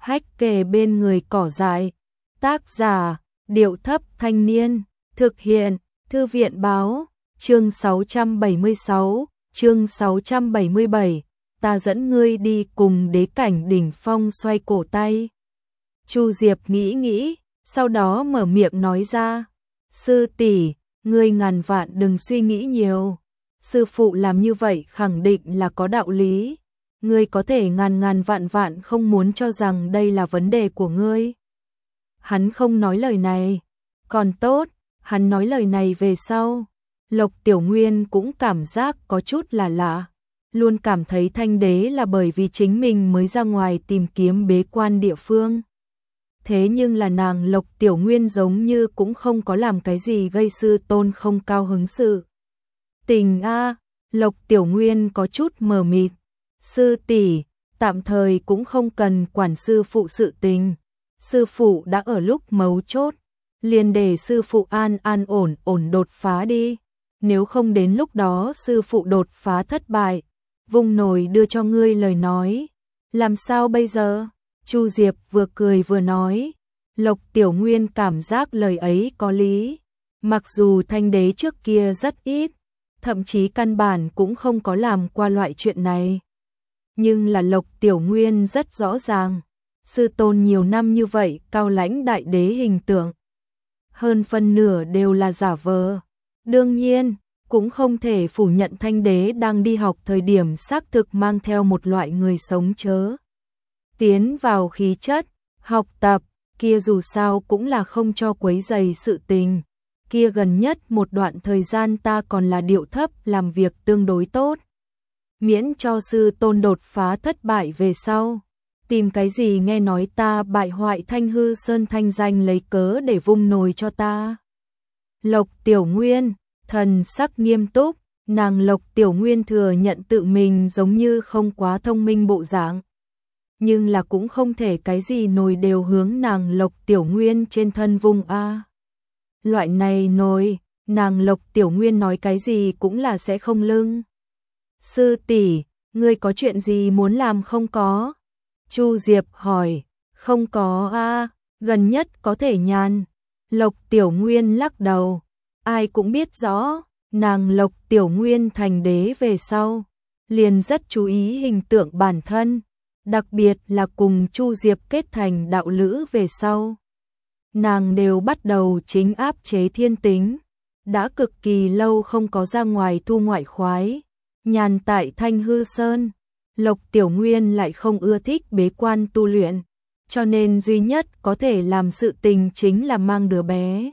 hách kề bên người cỏ dại. Tác giả, Điệu Thấp Thanh Niên. Thực hiện, Thư viện Báo. Chương 676, chương 677. Ta dẫn ngươi đi cùng đế cảnh đỉnh phong xoay cổ tay. Chu Diệp nghĩ nghĩ, sau đó mở miệng nói ra. Sư tỷ, ngươi ngàn vạn đừng suy nghĩ nhiều. Sư phụ làm như vậy khẳng định là có đạo lý. Ngươi có thể ngàn vạn không muốn cho rằng đây là vấn đề của ngươi. Hắn không nói lời này. Còn tốt, hắn nói lời này về sau. Lộc Tiểu Nguyên cũng cảm giác có chút là lạ. Luôn cảm thấy Thanh Đế là bởi vì chính mình mới ra ngoài tìm kiếm bế quan địa phương. Thế nhưng là nàng Lộc Tiểu Nguyên giống như cũng không có làm cái gì gây sư tôn không cao hứng sự. Tình a, Lộc Tiểu Nguyên có chút mờ mịt. Sư tỷ, tạm thời cũng không cần quản sư phụ sự tình. Sư phụ đã ở lúc mấu chốt, liền để sư phụ an ổn đột phá đi. Nếu không đến lúc đó sư phụ đột phá thất bại, vung nổi đưa cho ngươi lời nói. Làm sao bây giờ? Chu Diệp vừa cười vừa nói. Lộc Tiểu Nguyên cảm giác lời ấy có lý. Mặc dù Thanh Đế trước kia rất ít, thậm chí căn bản cũng không có làm qua loại chuyện này. Nhưng là Lộc Tiểu Nguyên rất rõ ràng. Sư tôn nhiều năm như vậy cao lãnh đại đế hình tượng. Hơn phân nửa đều là giả vờ. Đương nhiên, cũng không thể phủ nhận Thanh Đế đang đi học thời điểm xác thực mang theo một loại người sống chớ. Tiến vào khí chất, học tập, kia dù sao cũng là không cho quấy rầy sự tình. Kia gần nhất một đoạn thời gian ta còn là điệu thấp làm việc tương đối tốt. Miễn cho sư tôn đột phá thất bại về sau. Tìm cái gì nghe nói ta bại hoại Thanh Hư Sơn thanh danh lấy cớ để vung nồi cho ta. Lộc Tiểu Nguyên, thần sắc nghiêm túc, nàng Lộc Tiểu Nguyên thừa nhận tự mình giống như không quá thông minh bộ dạng. Nhưng là cũng không thể cái gì nồi đều hướng nàng Lộc Tiểu Nguyên trên thân vung a. Loại này nồi, nàng Lộc Tiểu Nguyên nói cái gì cũng là sẽ không lưng. Sư tỷ, ngươi có chuyện gì muốn làm không có? Chu Diệp hỏi. Không có a, gần nhất có thể nhàn. Lộc Tiểu Nguyên lắc đầu. Ai cũng biết rõ, nàng Lộc Tiểu Nguyên thành đế về sau, liền rất chú ý hình tượng bản thân, đặc biệt là cùng Chu Diệp kết thành đạo lữ về sau. Nàng đều bắt đầu chính áp chế thiên tính, đã cực kỳ lâu không có ra ngoài thu ngoại khoái, nhàn tại Thanh Hư Sơn. Lộc Tiểu Nguyên lại không ưa thích bế quan tu luyện, cho nên duy nhất có thể làm sự tình chính là mang đứa bé.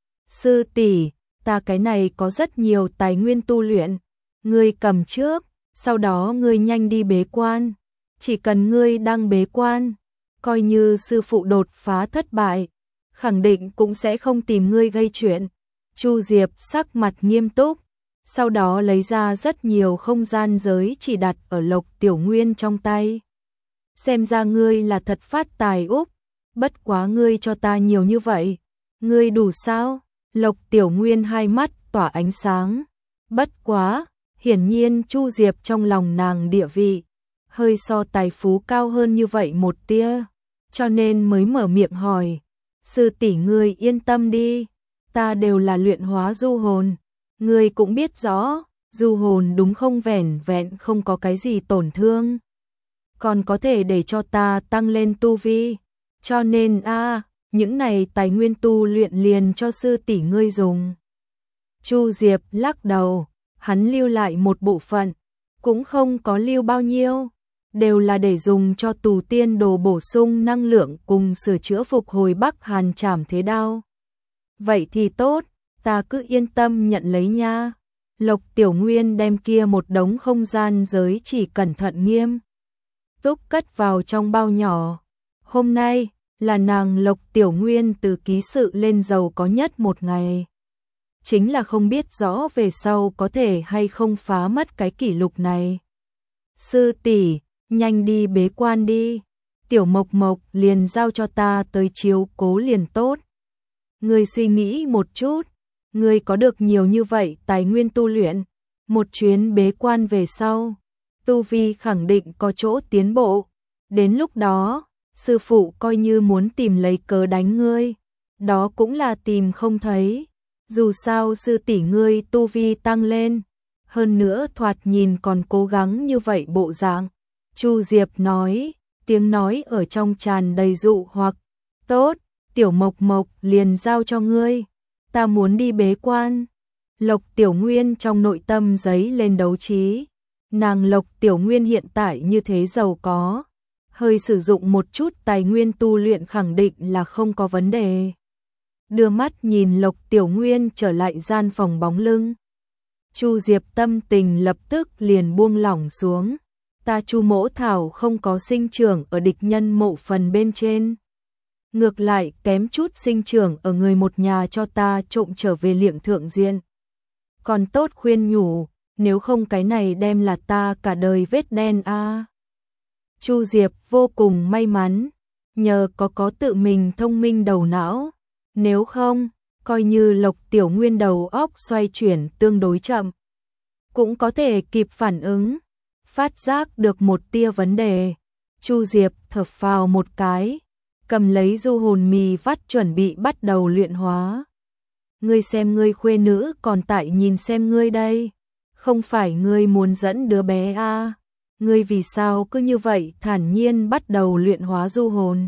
Sư tỷ, ta cái này có rất nhiều tài nguyên tu luyện, ngươi cầm trước, sau đó ngươi nhanh đi bế quan. Chỉ cần ngươi đang bế quan, coi như sư phụ đột phá thất bại, khẳng định cũng sẽ không tìm ngươi gây chuyện. Chu Diệp sắc mặt nghiêm túc, sau đó lấy ra rất nhiều không gian giới chỉ đặt ở Lộc Tiểu Nguyên trong tay. Xem ra ngươi là thật phát tài úc, bất quá ngươi cho ta nhiều như vậy, ngươi đủ sao? Lộc Tiểu Nguyên hai mắt tỏa ánh sáng. Bất quá, hiển nhiên Chu Diệp trong lòng nàng địa vị hơi so tài phú cao hơn như vậy một tia, cho nên mới mở miệng hỏi. Sư tỷ ngươi yên tâm đi, ta đều là luyện hóa du hồn. Ngươi cũng biết rõ, du hồn đúng không vẻn vẹn không có cái gì tổn thương, còn có thể để cho ta tăng lên tu vi. Cho nên những này tài nguyên tu luyện liền cho sư tỷ ngươi dùng. Chu Diệp lắc đầu, hắn lưu lại một bộ phận, cũng không có lưu bao nhiêu, đều là để dùng cho tù tiên đồ bổ sung năng lượng cùng sửa chữa phục hồi Bắc Hàn Trảm Thế Đao. Vậy thì tốt, ta cứ yên tâm nhận lấy nha. Lộc Tiểu Nguyên đem kia một đống không gian giới chỉ cẩn thận nghiêm túc cất vào trong bao nhỏ. Hôm nay là nàng Lộc Tiểu Nguyên từ ký sự lên giàu có nhất một ngày. Chính là không biết rõ về sau có thể hay không phá mất cái kỷ lục này. Sư tỷ, nhanh đi bế quan đi. Tiểu Mộc Mộc liền giao cho ta tới chiếu cố liền tốt. Ngươi suy nghĩ một chút, ngươi có được nhiều như vậy tài nguyên tu luyện, một chuyến bế quan về sau, tu vi khẳng định có chỗ tiến bộ. Đến lúc đó, sư phụ coi như muốn tìm lấy cớ đánh ngươi, đó cũng là tìm không thấy. Dù sao sư tỷ ngươi tu vi tăng lên, hơn nữa thoạt nhìn còn cố gắng như vậy bộ dạng. Chu Diệp nói, tiếng nói ở trong tràn đầy dụ hoặc. Tốt, Tiểu Mộc Mộc liền giao cho ngươi, ta muốn đi bế quan. Lộc Tiểu Nguyên trong nội tâm giấy lên đấu trí. Nàng Lộc Tiểu Nguyên hiện tại như thế giàu có, hơi sử dụng một chút tài nguyên tu luyện khẳng định là không có vấn đề. Đưa mắt nhìn Lộc Tiểu Nguyên trở lại gian phòng bóng lưng. Chu Diệp tâm tình lập tức liền buông lỏng xuống. Ta Chu Mỗ Thảo không có sinh trưởng ở địch nhân mộ phần bên trên. Ngược lại kém chút sinh trưởng ở người một nhà cho ta trộm trở về Liệng Thượng Diện. Còn tốt khuyên nhủ, nếu không cái này đem là ta cả đời vết đen a. Chu Diệp vô cùng may mắn, nhờ có tự mình thông minh đầu não, nếu không, coi như Lộc Tiểu Nguyên đầu óc xoay chuyển tương đối chậm, cũng có thể kịp phản ứng, phát giác được một tia vấn đề. Chu Diệp thở phào một cái, cầm lấy du hồn mì vắt chuẩn bị bắt đầu luyện hóa. Ngươi xem ngươi khuê nữ còn tại nhìn xem ngươi đây, không phải ngươi muốn dẫn đứa bé a? Ngươi vì sao cứ như vậy thản nhiên bắt đầu luyện hóa du hồn?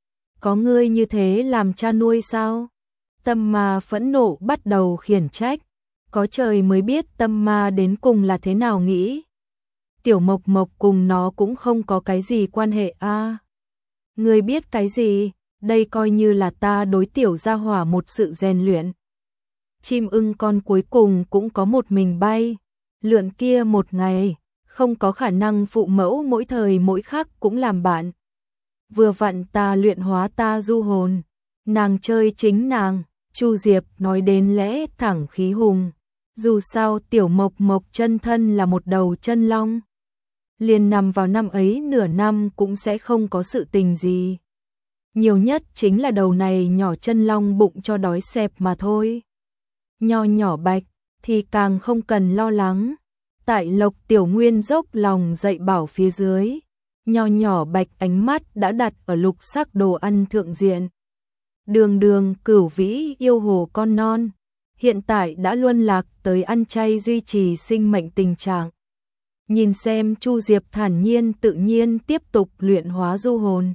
Có ngươi như thế làm cha nuôi sao? Tâm ma phẫn nộ bắt đầu khiển trách, có trời mới biết tâm ma đến cùng là thế nào nghĩ. Tiểu Mộc Mộc cùng nó cũng không có cái gì quan hệ a. Ngươi biết cái gì, đây coi như là ta đối tiểu gia hỏa một sự rèn luyện. Chim ưng con cuối cùng cũng có một mình bay, lượn kia một ngày, không có khả năng phụ mẫu mỗi thời mỗi khắc cũng làm bạn. Vừa vặn ta luyện hóa ta du hồn, nàng chơi chính nàng. Chu Diệp nói đến lẽ thẳng khí hùng, dù sao Tiểu Mộc Mộc chân thân là một đầu chân long. Liền nằm vào năm ấy nửa năm cũng sẽ không có sự tình gì. Nhiều nhất chính là đầu này nhỏ chân long bụng cho đói xẹp mà thôi. Nho nhỏ Bạch thì càng không cần lo lắng. Tại Lộc Tiểu Nguyên dốc lòng dạy bảo phía dưới, nho nhỏ Bạch ánh mắt đã đặt ở lục sắc đồ ăn thượng diện. Đường Đường Cửu Vĩ yêu hồ con non, hiện tại đã luân lạc tới ăn chay duy trì sinh mệnh tình trạng. Nhìn xem Chu Diệp thản nhiên tự nhiên tiếp tục luyện hóa du hồn.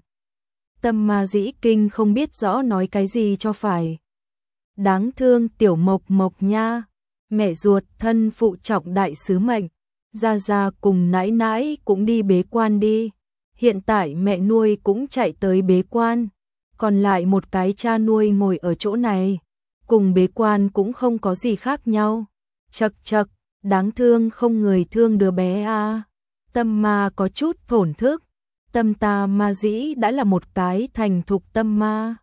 Tâm ma dĩ kinh không biết rõ nói cái gì cho phải. Đáng thương Tiểu Mộc Mộc nha, mẹ ruột thân phụ trọng đại sứ mệnh, gia gia cùng nãi nãi cũng đi bế quan đi. Hiện tại mẹ nuôi cũng chạy tới bế quan, còn lại một cái cha nuôi ngồi ở chỗ này, cùng bế quan cũng không có gì khác nhau. Chậc chậc, đáng thương không người thương đứa bé a. Tâm ma có chút thổn thức, tâm ta ma dĩ đã là một cái thành thục tâm ma.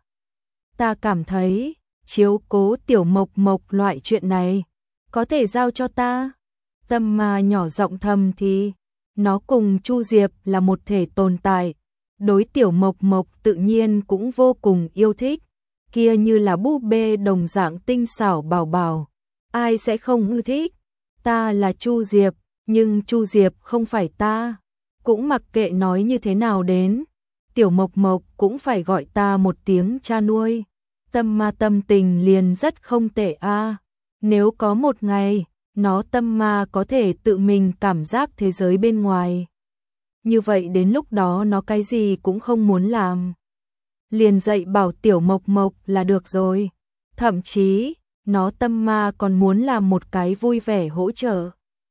Ta cảm thấy, chiếu cố Tiểu Mộc Mộc loại chuyện này, có thể giao cho ta. Tâm ma nhỏ giọng thầm thì, nó cùng Chu Diệp là một thể tồn tại, đối Tiểu Mộc Mộc tự nhiên cũng vô cùng yêu thích, kia như là búp bê đồng dạng tinh xảo bảo bảo, ai sẽ không ưa thích. Ta là Chu Diệp, nhưng Chu Diệp không phải ta, cũng mặc kệ nói như thế nào đến, Tiểu Mộc Mộc cũng phải gọi ta một tiếng cha nuôi. Tâm ma tâm tình liền rất không tệ a. Nếu có một ngày, nó tâm ma có thể tự mình cảm giác thế giới bên ngoài. Như vậy đến lúc đó nó cái gì cũng không muốn làm. Liền dạy bảo Tiểu Mộc Mộc là được rồi. Thậm chí, nó tâm ma còn muốn làm một cái vui vẻ hỗ trợ.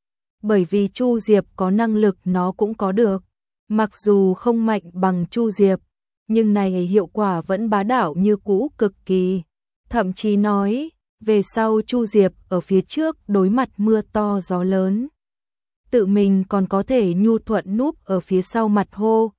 Bởi vì Chu Diệp có năng lực nó cũng có được. Mặc dù không mạnh bằng Chu Diệp, nhưng này hiệu quả vẫn bá đạo như cũ cực kỳ. Thậm chí nói, về sau Chu Diệp ở phía trước đối mặt mưa to gió lớn, tự mình còn có thể nhu thuận núp ở phía sau mặt hô.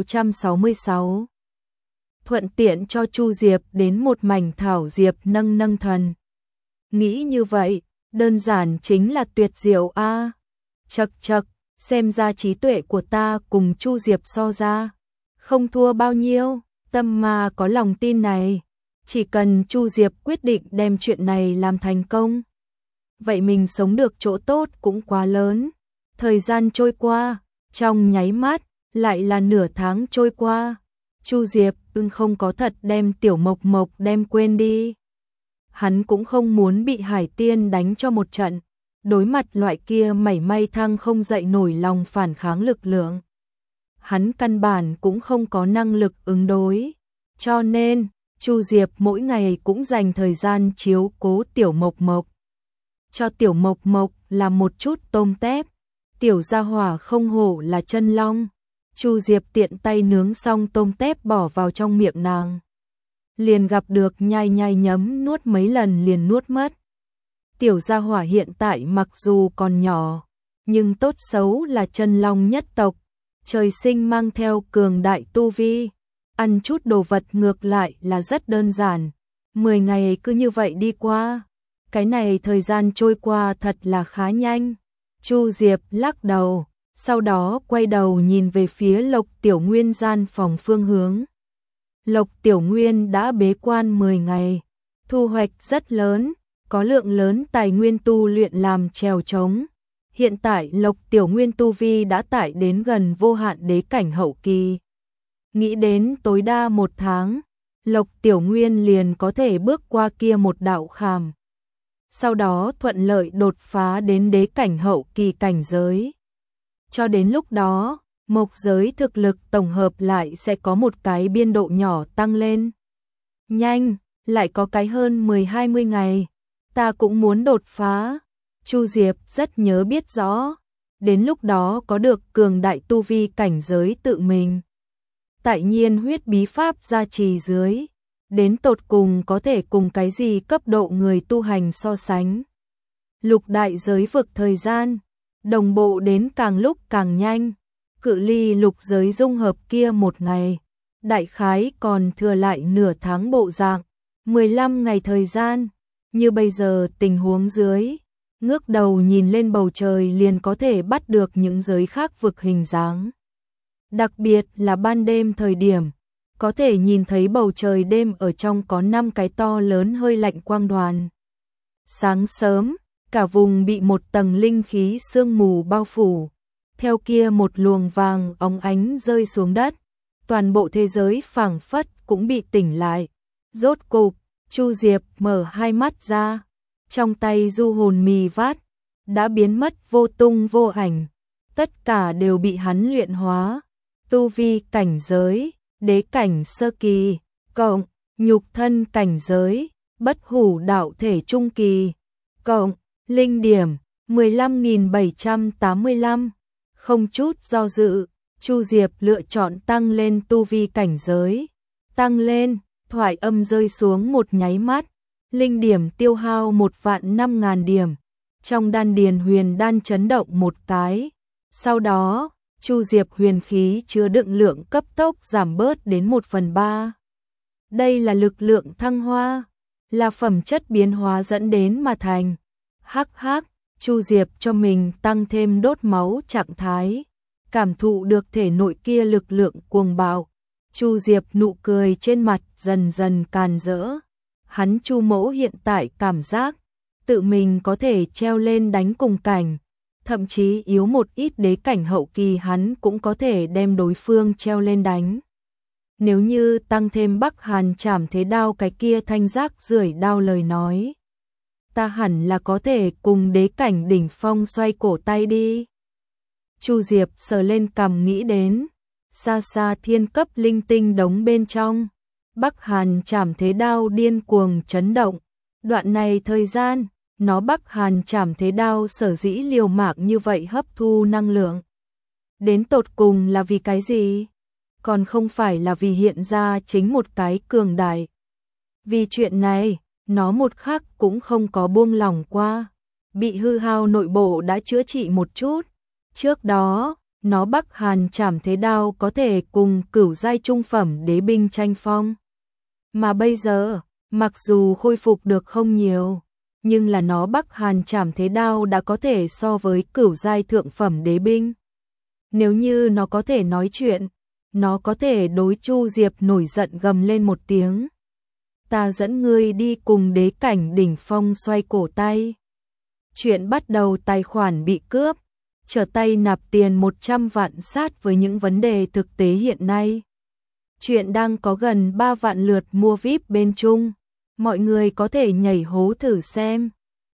666 thuận tiện cho Chu Diệp đến một mảnh thảo diệp nâng nâng thần. Nghĩ như vậy, đơn giản chính là tuyệt diệu a. Chậc chậc, xem ra trí tuệ của ta cùng Chu Diệp so ra, không thua bao nhiêu. Tâm ma có lòng tin này, chỉ cần Chu Diệp quyết định đem chuyện này làm thành công, vậy mình sống được chỗ tốt cũng quá lớn. Thời gian trôi qua, trong nháy mắt, lại là nửa tháng trôi qua. Chu Diệp không có thật đem Tiểu Mộc Mộc đem quên đi. Hắn cũng không muốn bị Hải Tiên đánh cho một trận, đối mặt loại kia mảy may thăng không dậy nổi lòng phản kháng lực lượng. Hắn căn bản cũng không có năng lực ứng đối, cho nên Chu Diệp mỗi ngày cũng dành thời gian chiếu cố Tiểu Mộc Mộc. Cho Tiểu Mộc Mộc làm một chút tôm tép, tiểu gia hỏa không hổ là chân long. Chu Diệp tiện tay nướng xong tôm tép bỏ vào trong miệng nàng. Liền gặp được nhai nhai nhấm nuốt mấy lần liền nuốt mất. Tiểu gia hỏa hiện tại mặc dù còn nhỏ, nhưng tốt xấu là chân long nhất tộc, trời sinh mang theo cường đại tu vi. Ăn chút đồ vật ngược lại là rất đơn giản. 10 ngày cứ như vậy đi qua. Cái này thời gian trôi qua thật là khá nhanh. Chu Diệp lắc đầu, sau đó quay đầu nhìn về phía Lộc Tiểu Nguyên gian phòng phương hướng. Lộc Tiểu Nguyên đã bế quan 10 ngày, thu hoạch rất lớn, có lượng lớn tài nguyên tu luyện làm chèo trống. Hiện tại Lộc Tiểu Nguyên tu vi đã tải đến gần vô hạn đế cảnh hậu kỳ. Nghĩ đến tối đa 1 tháng, Lộc Tiểu Nguyên liền có thể bước qua kia một đạo khảm. Sau đó thuận lợi đột phá đến đế cảnh hậu kỳ cảnh giới. Cho đến lúc đó, mộc giới thực lực tổng hợp lại sẽ có một cái biên độ nhỏ tăng lên. Nhanh, lại có cái hơn 10-20 ngày. Ta cũng muốn đột phá. Chu Diệp rất nhớ biết rõ. Đến lúc đó có được cường đại tu vi cảnh giới tự mình. Tại nhiên huyết bí pháp gia trì dưới. Đến tột cùng có thể cùng cái gì cấp độ người tu hành so sánh. Lục đại giới vực thời gian, đồng bộ đến càng lúc càng nhanh. Cự ly lục giới dung hợp kia 1 ngày, đại khái còn thừa lại nửa tháng bộ dạng, 15 ngày thời gian. Như bây giờ tình huống dưới, ngước đầu nhìn lên bầu trời liền có thể bắt được những giới khác vực hình dáng. Đặc biệt là ban đêm thời điểm, có thể nhìn thấy bầu trời đêm ở trong có 5 cái to lớn hơi lạnh quang đoàn. Sáng sớm, cả vùng bị một tầng linh khí sương mù bao phủ, theo kia một luồng vàng óng ánh rơi xuống đất, toàn bộ thế giới phảng phất cũng bị tỉnh lại. Rốt cục, Chu Diệp mở hai mắt ra, trong tay du hồn mì vát đã biến mất vô tung vô ảnh, tất cả đều bị hắn luyện hóa. Tu vi cảnh giới, đế cảnh sơ kỳ, cộng nhục thân cảnh giới, bất hủ đạo thể trung kỳ, cộng linh điểm 15.785. Không chút do dự, Chu Diệp lựa chọn tăng lên tu vi cảnh giới. Tăng lên, thoại âm rơi xuống một nháy mắt, linh điểm tiêu hao 1.500.000 điểm. Trong đan điền huyền đan chấn động một cái. Sau đó, Chu Diệp huyền khí chứa đựng lượng cấp tốc giảm bớt đến 1/3. Đây là lực lượng thăng hoa, là phẩm chất biến hóa dẫn đến mà thành. Hắc hắc, Chu Diệp cho mình tăng thêm đốt máu trạng thái, cảm thụ được thể nội kia lực lượng cuồng bạo. Chu Diệp nụ cười trên mặt dần dần càn rỡ. Hắn Chu Mỗ hiện tại cảm giác tự mình có thể treo lên đánh cùng cảnh, thậm chí yếu một ít đế cảnh hậu kỳ hắn cũng có thể đem đối phương treo lên đánh. Nếu như tăng thêm Bắc Hàn Trảm Thế Đao cái kia thanh giác rưởi đao lời nói, ta hẳn là có thể cùng đế cảnh đỉnh phong xoay cổ tay đi. Chu Diệp sờ lên cằm nghĩ đến, xa xa thiên cấp linh tinh đống bên trong, Bắc Hàn Trảm Thế Đao điên cuồng chấn động. Đoạn này thời gian, nó Bắc Hàn Trảm Thế Đao sở dĩ liều mạng như vậy hấp thu năng lượng. Đến tột cùng là vì cái gì? Còn không phải là vì hiện ra chính một cái cường đại. Vì chuyện này, nó một khắc cũng không có buông lỏng qua. Bị hư hao nội bộ đã chữa trị một chút. Trước đó, nó Bắc Hàn Trảm Thế Đao có thể cùng cửu giai trung phẩm đế binh tranh phong. Mà bây giờ, mặc dù khôi phục được không nhiều, nhưng là nó Bắc Hàn Trảm Thế Đao đã có thể so với cửu giai thượng phẩm đế binh. Nếu như nó có thể nói chuyện, nó có thể đối Chu Diệp nổi giận gầm lên một tiếng. Ta dẫn ngươi đi cùng đế cảnh đỉnh phong xoay cổ tay. Chuyện bắt đầu tài khoản bị cướp, trở tay nạp tiền 100 vạn sát với những vấn đề thực tế hiện nay. Chuyện đang có gần 3 vạn lượt mua VIP bên Trung. Mọi người có thể nhảy hố thử xem.